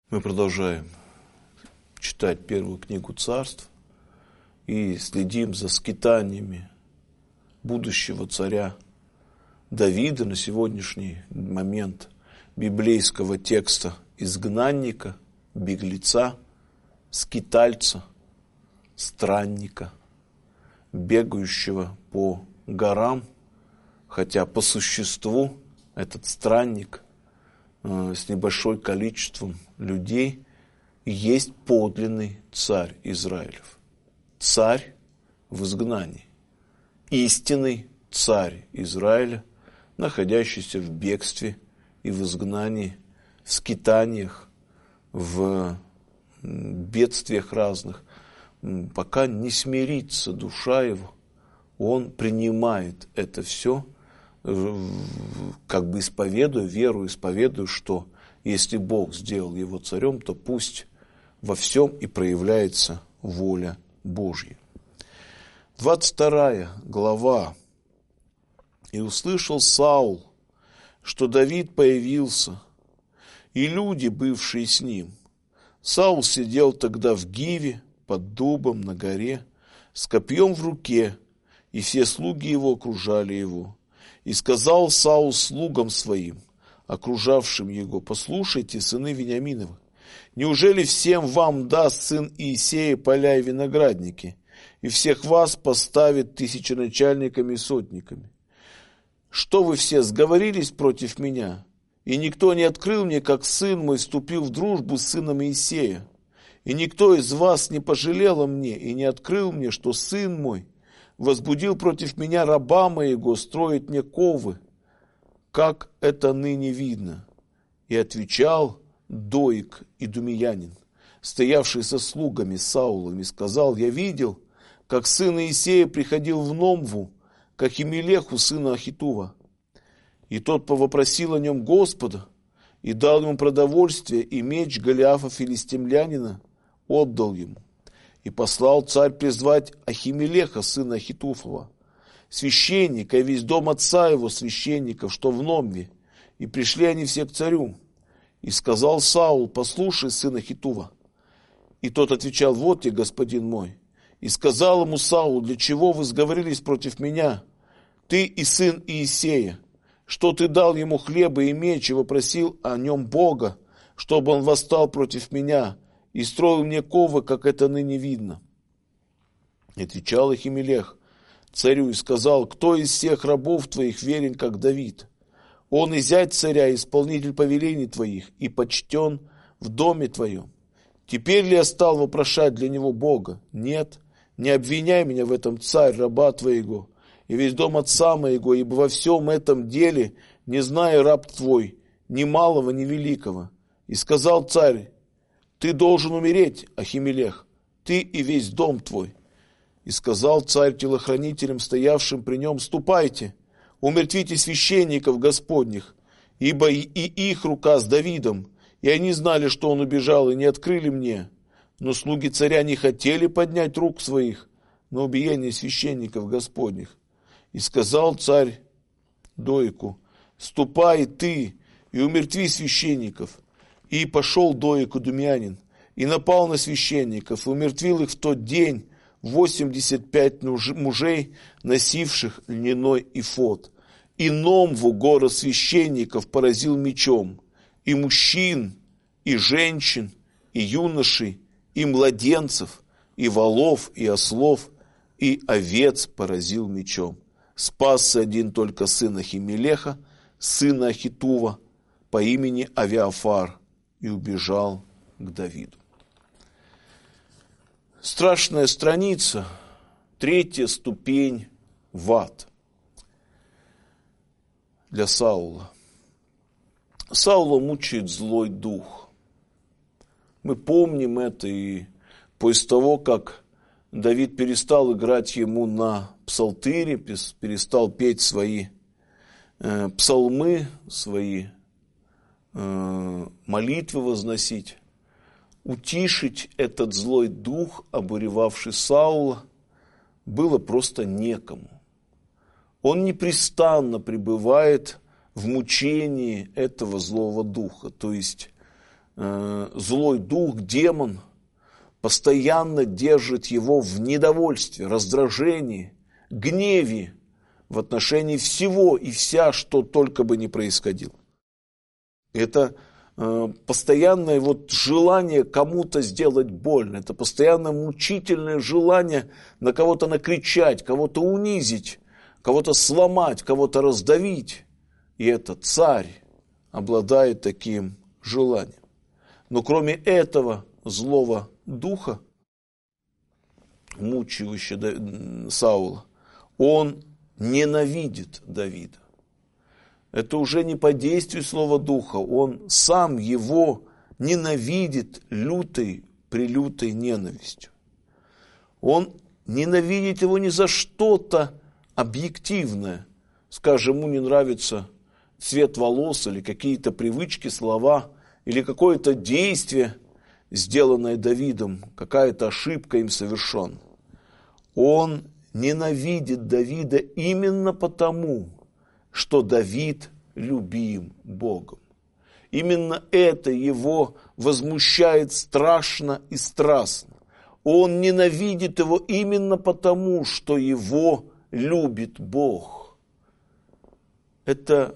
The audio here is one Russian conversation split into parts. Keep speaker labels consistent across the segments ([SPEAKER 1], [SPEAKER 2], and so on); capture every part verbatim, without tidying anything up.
[SPEAKER 1] Мы продолжаем читать первую книгу Царств и следим за скитаниями будущего царя Давида на сегодняшний момент библейского текста: изгнанника, беглеца, скитальца, странника, бегающего по горам, хотя по существу этот странник э, с небольшим количеством людей есть подлинный царь Израилев. Царь в изгнании. Истинный царь Израиля, находящийся в бегстве и в изгнании, в скитаниях, в бедствиях разных. Пока не смирится душа его, он принимает это все, как бы исповедуя, веру исповедуя, что если Бог сделал его царем, то пусть во всем и проявляется воля Божья. двадцать вторая глава. «И услышал Саул, что Давид появился, и люди, бывшие с ним. Саул сидел тогда в Гиве, под дубом на горе, с копьем в руке, и все слуги его окружали его. И сказал Саул слугам своим, окружавшим его: послушайте, сыны Вениаминовы, неужели всем вам даст сын Иисея поля и виноградники, и всех вас поставит тысяченачальниками и сотниками? Что вы все сговорились против меня? И никто не открыл мне, как сын мой вступил в дружбу с сыном Иисея. И никто из вас не пожалел о мне и не открыл мне, что сын мой возбудил против меня раба моего строить мне ковы, как это ныне видно. И отвечал Доик идумеянин, стоявший со слугами Саулом, и сказал: я видел, как сын Иисея приходил в Номву, к Ахимелеху, сына Ахитува. И тот повопросил о нем Господа, и дал ему продовольствие, и меч Голиафа филистимлянина отдал ему. И послал царь призвать Ахимелеха, сына Ахитуфова, священника, и весь дом отца его священников, что в Номве. И пришли они все к царю. И сказал Саул: послушай, сын Ахитува. И тот отвечал: вот я, господин мой. И сказал ему Саул: для чего вы сговорились против меня, ты и сын Иисея? Что ты дал ему хлеба и меч, и вопросил о нем Бога, чтобы он восстал против меня и строил мне ковы, как это ныне видно? И отвечал Ахимелех царю и сказал: кто из всех рабов твоих верен, как Давид? Он и зять царя, исполнитель повелений твоих, и почтен в доме твоем. Теперь ли я стал вопрошать для него Бога? Нет, не обвиняй меня в этом, царь, раба твоего, и весь дом отца моего, ибо во всем этом деле не знаю раб твой, ни малого, ни великого. И сказал царь: ты должен умереть, Ахимелех, ты и весь дом твой. И сказал царь телохранителям, стоявшим при нем: ступайте, умертвите священников Господних, ибо и их рука с Давидом, и они знали, что он убежал, и не открыли мне. Но слуги царя не хотели поднять рук своих на убиение священников Господних. И сказал царь Доику: ступай ты и умертви священников. И пошел Доик идумеянин, и напал на священников, и умертвил их в тот день восемьдесят пять мужей, носивших льняной эфод. И Номву, город священников, поразил мечом, и мужчин, и женщин, и юношей, и младенцев, и волов, и ослов, и овец поразил мечом. Спасся один только сын Ахимелеха, сына Ахитува, по имени Авиафар, и убежал к Давиду. Страшная страница, третья ступень в ад для Саула. Саула мучает злой дух. Мы помним это, и после того, как Давид перестал играть ему на псалтыре, перестал петь свои э, псалмы, свои э, молитвы возносить, утишить этот злой дух, обуревавший Саула, было просто некому. Он непрестанно пребывает в мучении этого злого духа. То есть э, злой дух, демон, постоянно держит его в недовольстве, раздражении, гневе в отношении всего и вся, что только бы ни происходило. Это э, постоянное вот желание кому-то сделать больно, это постоянное мучительное желание на кого-то накричать, кого-то унизить, кого-то сломать, кого-то раздавить. И этот царь обладает таким желанием. Но кроме этого злого духа, мучающего Саула, он ненавидит Давида. Это уже не по действию слова духа, он сам его ненавидит лютой, прелютой ненавистью. Он ненавидит его не за что-то объективное. Скажем, ему не нравится цвет волос или какие-то привычки, слова, или какое-то действие, сделанное Давидом, какая-то ошибка им совершена. Он ненавидит Давида именно потому, что Давид любим Богом. Именно это его возмущает страшно и страстно. Он ненавидит его именно потому, что его любит Бог. Это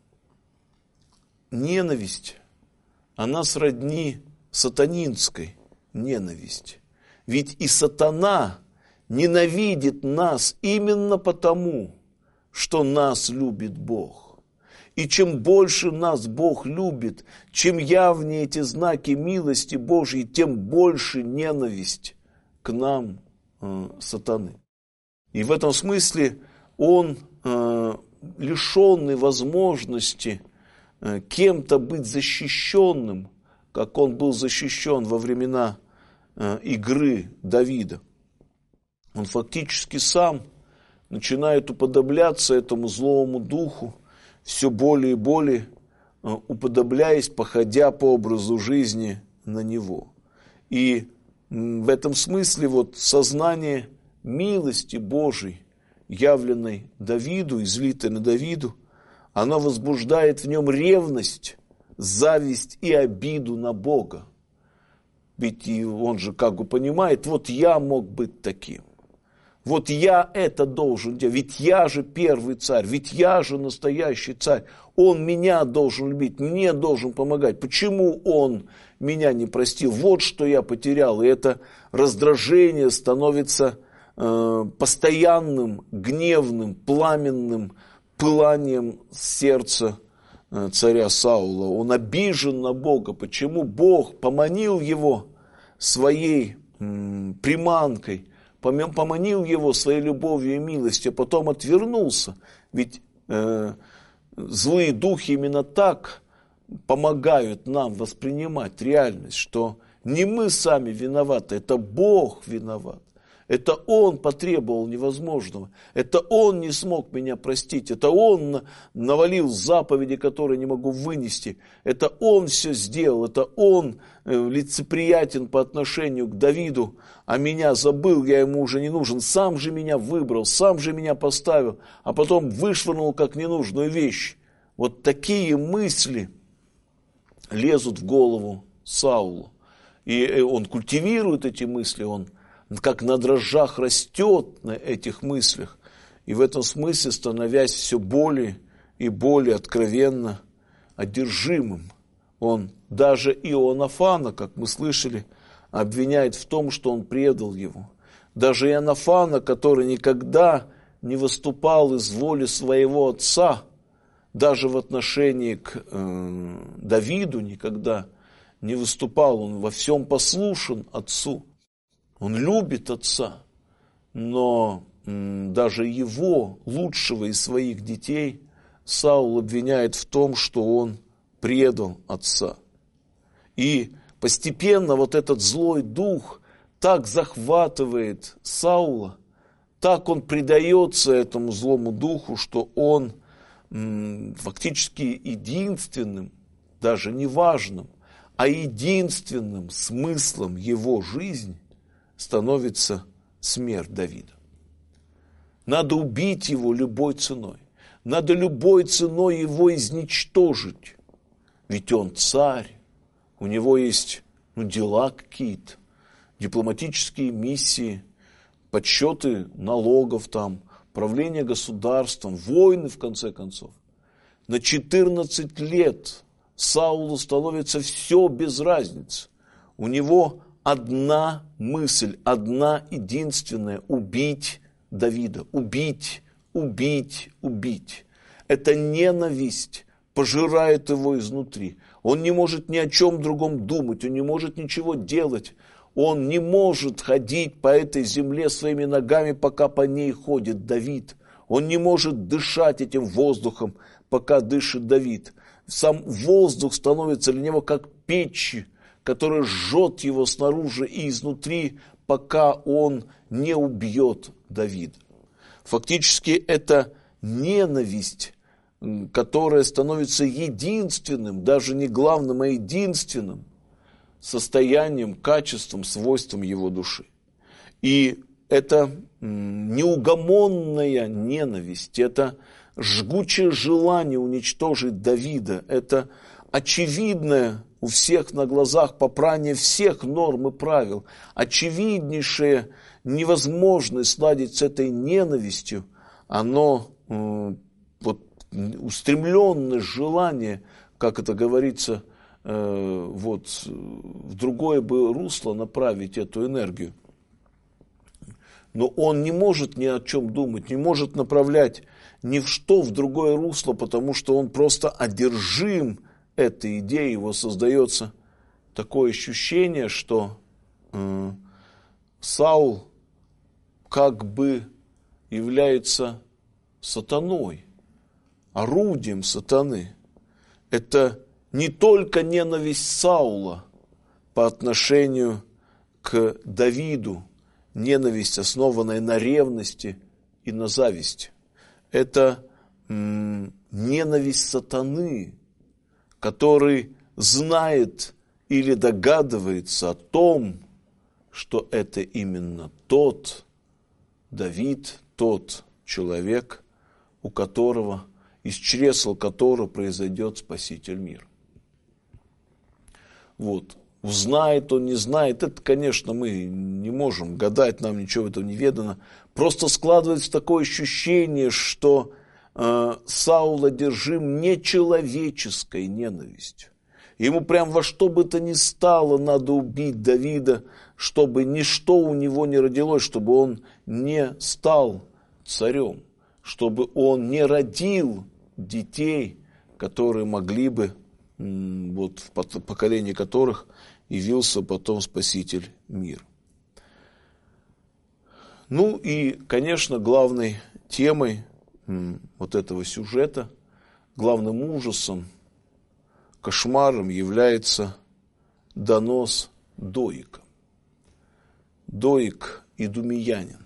[SPEAKER 1] ненависть, она сродни сатанинской ненависти. Ведь и сатана ненавидит нас именно потому, что нас любит Бог. И чем больше нас Бог любит, чем явнее эти знаки милости Божьей, тем больше ненависть к нам э, сатаны. И в этом смысле он, э, лишенный возможности э, кем-то быть защищенным, как он был защищен во времена э, игры Давида, он фактически сам начинает уподобляться этому злому духу, все более и более э, уподобляясь, походя по образу жизни на него. И м, в этом смысле вот сознание милости Божией, явленной Давиду, излитой на Давиду, оно возбуждает в нем ревность, зависть и обиду на Бога. Ведь и он же как бы понимает, вот я мог быть таким. Вот я это должен делать, ведь я же первый царь, ведь я же настоящий царь. Он меня должен любить, мне должен помогать. Почему он меня не простил? Вот что я потерял. И это раздражение становится э, постоянным, гневным, пламенным пыланием сердца э, царя Саула. Он обижен на Бога. Почему Бог поманил его своей м, приманкой, поманил его своей любовью и милостью, а потом отвернулся. Ведь э, злые духи именно так помогают нам воспринимать реальность, что не мы сами виноваты, это Бог виноват. Это Он потребовал невозможного. Это Он не смог меня простить. Это Он навалил заповеди, которые не могу вынести. Это Он все сделал. Это Он лицеприятен по отношению к Давиду, а меня забыл, я ему уже не нужен. Сам же меня выбрал, сам же меня поставил, а потом вышвырнул как ненужную вещь. Вот такие мысли лезут в голову Саулу. И он культивирует эти мысли, он как на дрожжах растет на этих мыслях, и в этом смысле становясь все более и более откровенно одержимым. Он даже Иоаннафана, как мы слышали, обвиняет в том, что он предал его. Даже Иоаннафана, который никогда не выступал из воли своего отца, даже в отношении к э, Давиду никогда не выступал, он во всем послушен отцу. Он любит отца, но м, даже его, лучшего из своих детей, Саул обвиняет в том, что он предал отца. И постепенно вот этот злой дух так захватывает Саула, так он предается этому злому духу, что он м, фактически единственным, даже не важным, а единственным смыслом его жизни становится смерть Давида. Надо убить его любой ценой. Надо любой ценой его изничтожить. Ведь он царь, у него есть ну, дела какие-то, дипломатические миссии, подсчеты налогов там, правление государством, войны в конце концов. На четырнадцать лет Саулу становится все без разницы. У него одна мысль, одна единственная – убить Давида, убить, убить, убить. Эта ненависть пожирает его изнутри. Он не может ни о чем другом думать, он не может ничего делать. Он не может ходить по этой земле своими ногами, пока по ней ходит Давид. Он не может дышать этим воздухом, пока дышит Давид. Сам воздух становится для него как печь, которая жжет его снаружи и изнутри, пока он не убьет Давида. Фактически это ненависть, которая становится единственным, даже не главным, а единственным состоянием, качеством, свойством его души. И это неугомонная ненависть, это жгучее желание уничтожить Давида, это очевидное у всех на глазах попрание всех норм и правил, очевиднейшая невозможность сладить с этой ненавистью, оно э, вот, устремленное желание, как это говорится, э, вот, в другое бы русло направить эту энергию. Но он не может ни о чем думать, не может направлять ни в что в другое русло, потому что он просто одержим этой идеей. Его создается такое ощущение, что э, Саул как бы является сатаной, орудием сатаны. Это не только ненависть Саула по отношению к Давиду, ненависть, основанная на ревности и на зависти. Это м, ненависть сатаны, который знает или догадывается о том, что это именно тот Давид, тот человек, у которого, из чресл которого произойдет Спаситель мира. Вот. Узнает он, не знает, это, конечно, мы не можем гадать, нам ничего этого не ведано. Просто складывается такое ощущение, что э, Саул одержим нечеловеческой ненавистью. Ему прям во что бы то ни стало надо убить Давида, чтобы ничто у него не родилось, чтобы он не стал царем, чтобы он не родил детей, которые могли бы, вот в поколении которых явился потом Спаситель мира. Ну и, конечно, главной темой вот этого сюжета, главным ужасом, кошмаром является донос Доика. Доик – идумеянин.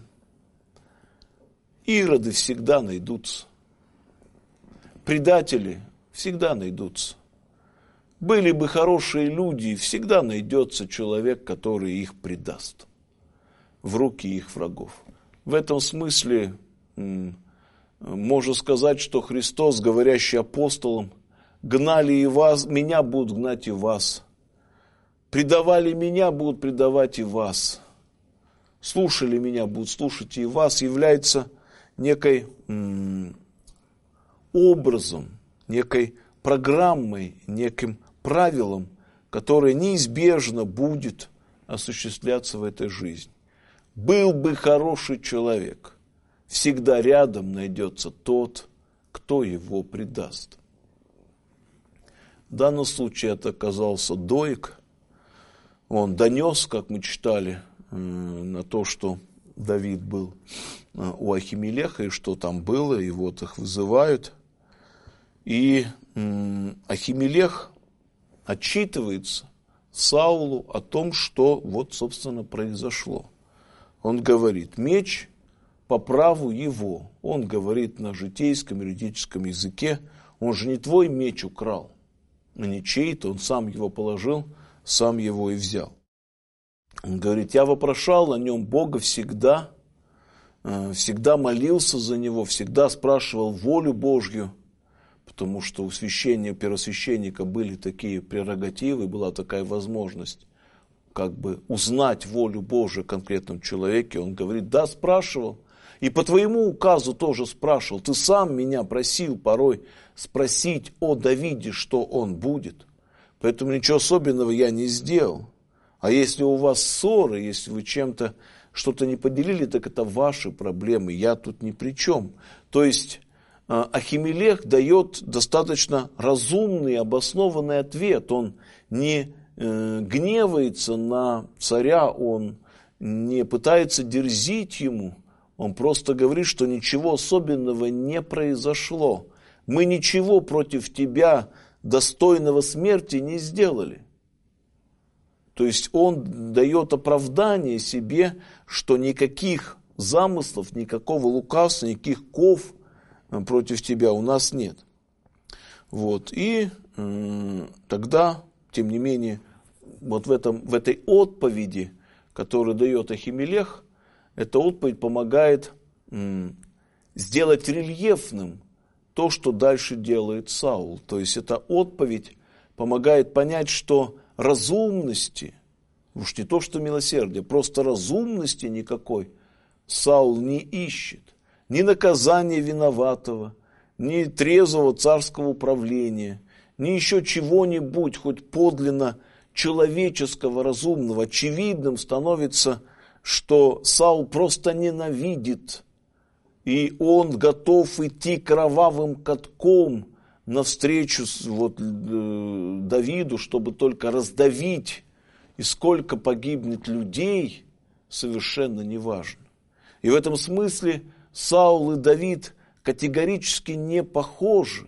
[SPEAKER 1] Ироды всегда найдутся. Предатели всегда найдутся. Были бы хорошие люди, всегда найдется человек, который их предаст в руки их врагов. В этом смысле можно сказать, что Христос, говорящий апостолам, гнали и вас, меня будут гнать и вас. Предавали меня, будут предавать и вас. Слушали меня, будут слушать и вас, является некой м, образом, некой программой, неким правилом, которое неизбежно будет осуществляться в этой жизни. Был бы хороший человек, всегда рядом найдется тот, кто его предаст. В данном случае это оказался Доик. Он донес, как мы читали, на то, что Давид был у Ахимелеха, и что там было, и вот их вызывают. И Ахимелех отчитывается Саулу о том, что вот, собственно, произошло. Он говорит, меч по праву его. Он говорит на житейском, юридическом языке. Он же не твой меч украл, а не чей-то. Он сам его положил, сам его и взял. Он говорит, я вопрошал о нем Бога всегда, всегда молился за него, всегда спрашивал волю Божью. потому что у священника, первосвященника были такие прерогативы, была такая возможность как бы узнать волю Божию в конкретном человеке. Он говорит: да, спрашивал, и по твоему указу тоже спрашивал. Ты сам меня просил порой спросить о Давиде, что он будет. Поэтому ничего особенного я не сделал. А если у вас ссоры, если вы чем-то что-то не поделили, так это ваши проблемы, я тут ни при чем. То есть Ахимелех дает достаточно разумный, обоснованный ответ. Он не э, гневается на царя, он не пытается дерзить ему. Он просто говорит, что ничего особенного не произошло. Мы ничего против тебя достойного смерти не сделали. То есть он дает оправдание себе, что никаких замыслов, никакого лукавства, никаких ков против тебя у нас нет. Вот. И э, тогда, тем не менее, вот в, этом, в этой отповеди, которую дает Ахимелех, эта отповедь помогает э, сделать рельефным то, что дальше делает Саул. То есть эта отповедь помогает понять, что разумности, уж не то что милосердие, просто разумности никакой Саул не ищет. Ни наказания виноватого, ни трезвого царского управления, ни еще чего-нибудь, хоть подлинно человеческого, разумного. Очевидным становится, что Саул просто ненавидит, и он готов идти кровавым катком навстречу вот, Давиду, чтобы только раздавить, и сколько погибнет людей, совершенно неважно. И в этом смысле Саул и Давид категорически не похожи,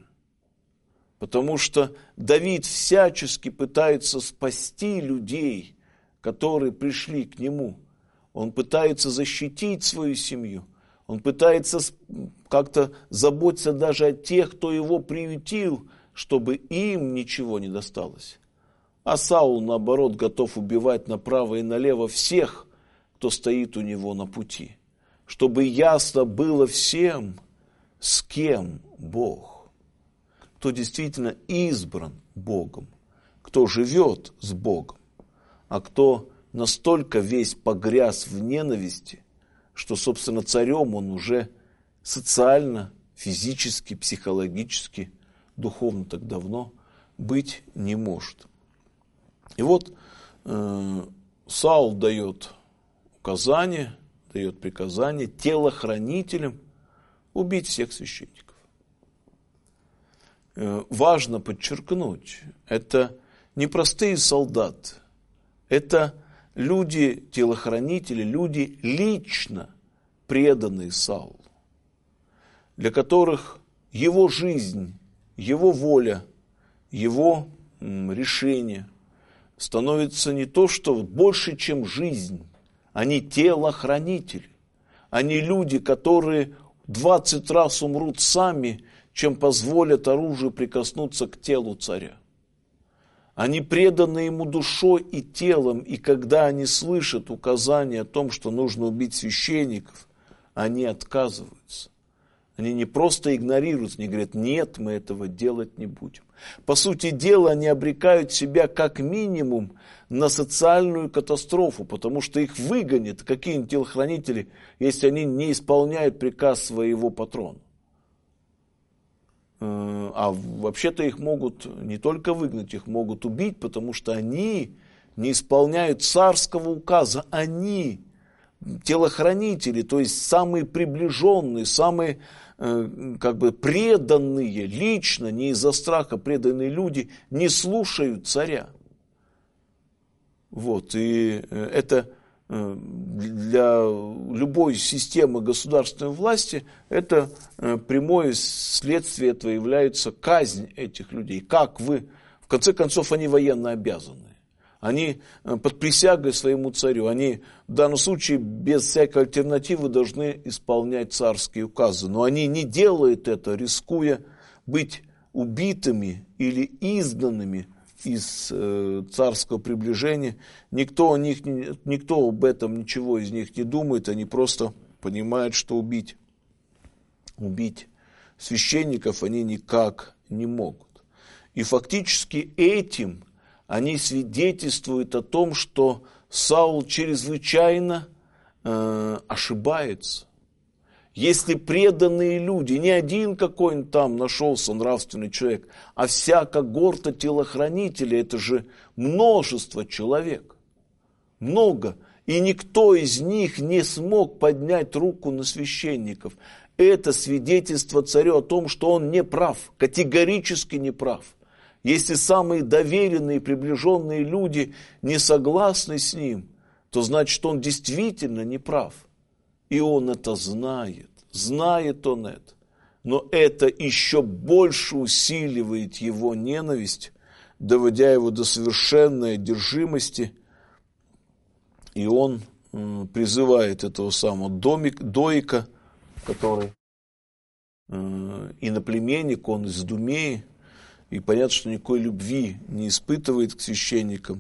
[SPEAKER 1] потому что Давид всячески пытается спасти людей, которые пришли к нему. Он пытается защитить свою семью, он пытается как-то заботиться даже о тех, кто его приютил, чтобы им ничего не досталось. А Саул, наоборот, готов убивать направо и налево всех, кто стоит у него на пути, чтобы ясно было всем, с кем Бог, кто действительно избран Богом, кто живет с Богом, а кто настолько весь погряз в ненависти, что, собственно, царем он уже социально, физически, психологически, духовно так давно быть не может. И вот э, Саул дает указание, дает приказание телохранителям убить всех священников. Э, важно подчеркнуть, это не простые солдаты, это люди, телохранители, люди лично преданные Саулу, для которых его жизнь, его воля, его м, решение становится не то, что больше, чем жизнь. Они телохранители. Они люди, которые двадцать раз умрут сами, чем позволят оружию прикоснуться к телу царя. Они преданы ему душой и телом, и когда они слышат указание о том, что нужно убить священников, они отказываются. Они не просто игнорируют, они говорят: нет, мы этого делать не будем. По сути дела, они обрекают себя как минимум на социальную катастрофу, потому что их выгонят какие-нибудь телохранители, если они не исполняют приказ своего патрона. А вообще-то их могут не только выгнать, их могут убить, потому что они не исполняют царского указа. Они телохранители, то есть самые приближенные, самые как бы преданные, лично, не из-за страха преданные люди, не слушают царя. Вот, и это для любой системы государственной власти это прямое следствие этого является казнь этих людей. Как вы, в конце концов, они военно обязаны. Они под присягой своему царю, они в данном случае без всякой альтернативы должны исполнять царские указы. Но они не делают это, рискуя быть убитыми или изгнанными из э, царского приближения. Никто, о них, никто об этом ничего из них не думает, они просто понимают, что убить, убить священников они никак не могут. И фактически этим они свидетельствуют о том, что Саул чрезвычайно э, ошибается. Если преданные люди, не один какой-нибудь там нашелся нравственный человек, а вся когорта телохранителей, это же множество человек, много, и никто из них не смог поднять руку на священников. Это свидетельство царю о том, что он не прав, категорически не прав. Если самые доверенные, приближенные люди не согласны с ним, то значит, он действительно не прав. И он это знает, знает он это. Но это еще больше усиливает его ненависть, доводя его до совершенной одержимости. И он м, призывает этого самого домик, Доика, который э, иноплеменник, он из Думеи, и понятно, что никакой любви не испытывает к священникам.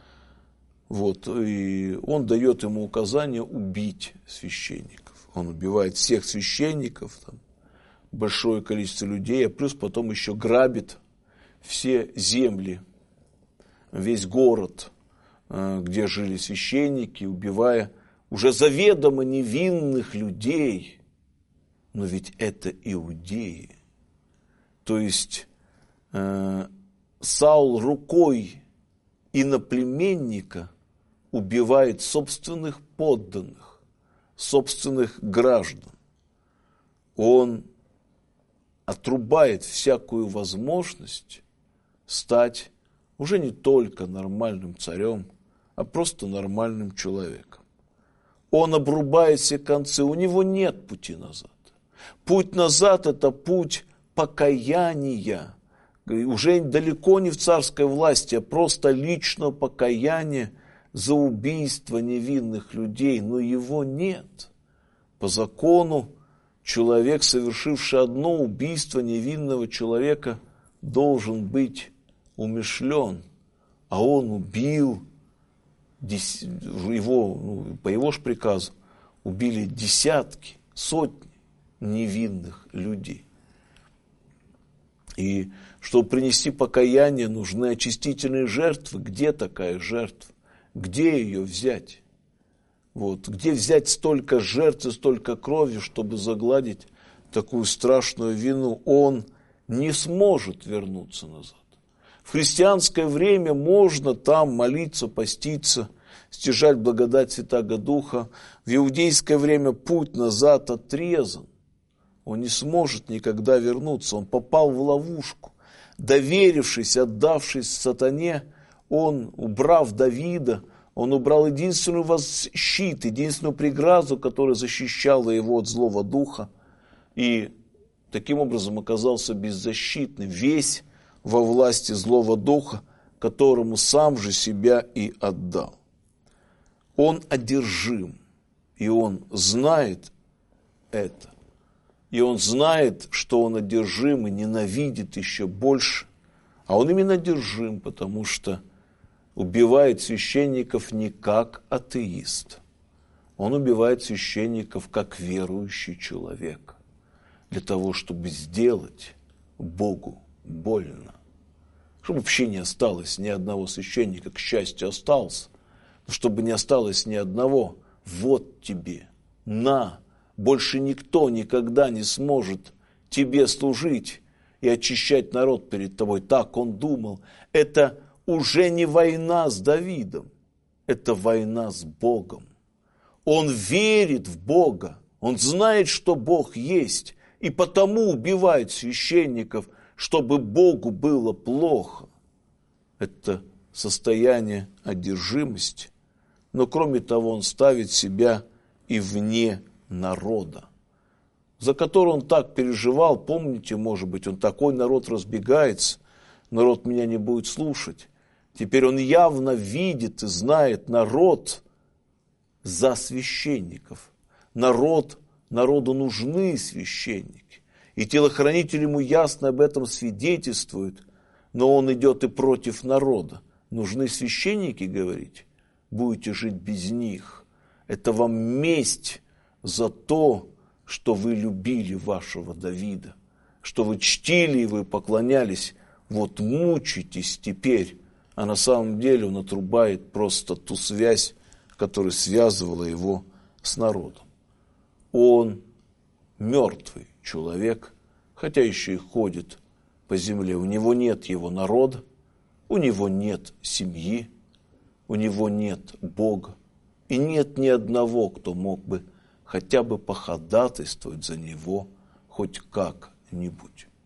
[SPEAKER 1] Вот, и он дает ему указание убить священников. Он убивает всех священников, там, большое количество людей, а плюс потом еще грабит все земли, весь город, где жили священники, убивая уже заведомо невинных людей. Но ведь это иудеи. То есть э, Саул рукой иноплеменника убивает собственных подданных, собственных граждан. Он отрубает всякую возможность стать уже не только нормальным царем, а просто нормальным человеком. Он обрубает все концы, у него нет пути назад. Путь назад – это путь покаяния, уже далеко не в царской власти, а просто личного покаяния за убийство невинных людей, но его нет. По закону человек, совершивший одно убийство невинного человека, должен быть умершлен, а он убил, его, ну, по его же приказу, убили десятки, сотни невинных людей. И чтобы принести покаяние, нужны очистительные жертвы. Где такая жертва? Где ее взять? Вот. Где взять столько жертв и столько крови, чтобы загладить такую страшную вину? Он не сможет вернуться назад. В христианское время можно там молиться, поститься, стяжать благодать Святаго Духа. В иудейское время путь назад отрезан. Он не сможет никогда вернуться. Он попал в ловушку. Доверившись, отдавшись сатане, он, убрав Давида, он убрал единственную щит, единственную преграду, которая защищала его от злого духа. И таким образом оказался беззащитным, весь во власти злого духа, которому сам же себя и отдал. Он одержим, и он знает это. И он знает, что он одержим и ненавидит еще больше. А он именно одержим, потому что убивает священников не как атеист. Он убивает священников как верующий человек. Для того, чтобы сделать Богу больно. Чтобы вообще не осталось ни одного священника, к счастью, остался. Но чтобы не осталось ни одного, вот тебе, на, больше никто никогда не сможет тебе служить и очищать народ перед тобой. Так он думал. Это уже не война с Давидом, это война с Богом. Он верит в Бога, он знает, что Бог есть, и потому убивает священников, чтобы Богу было плохо. Это состояние одержимости. Но кроме того, он ставит себя и вне народа, за который он так переживал. Помните, может быть, он такой народ разбегается, народ меня не будет слушать. Теперь он явно видит и знает народ за священников. Народ, народу нужны священники. И телохранитель ему ясно об этом свидетельствует, но он идет и против народа. Нужны священники, говорите, будете жить без них. Это вам месть за то, что вы любили вашего Давида, что вы чтили и вы поклонялись, вот мучитесь теперь. А на самом деле он отрубает просто ту связь, которая связывала его с народом. Он мертвый человек, хотя еще и ходит по земле. У него нет его народа, у него нет семьи, у него нет Бога. И нет ни одного, кто мог бы хотя бы походатайствовать за него хоть как-нибудь.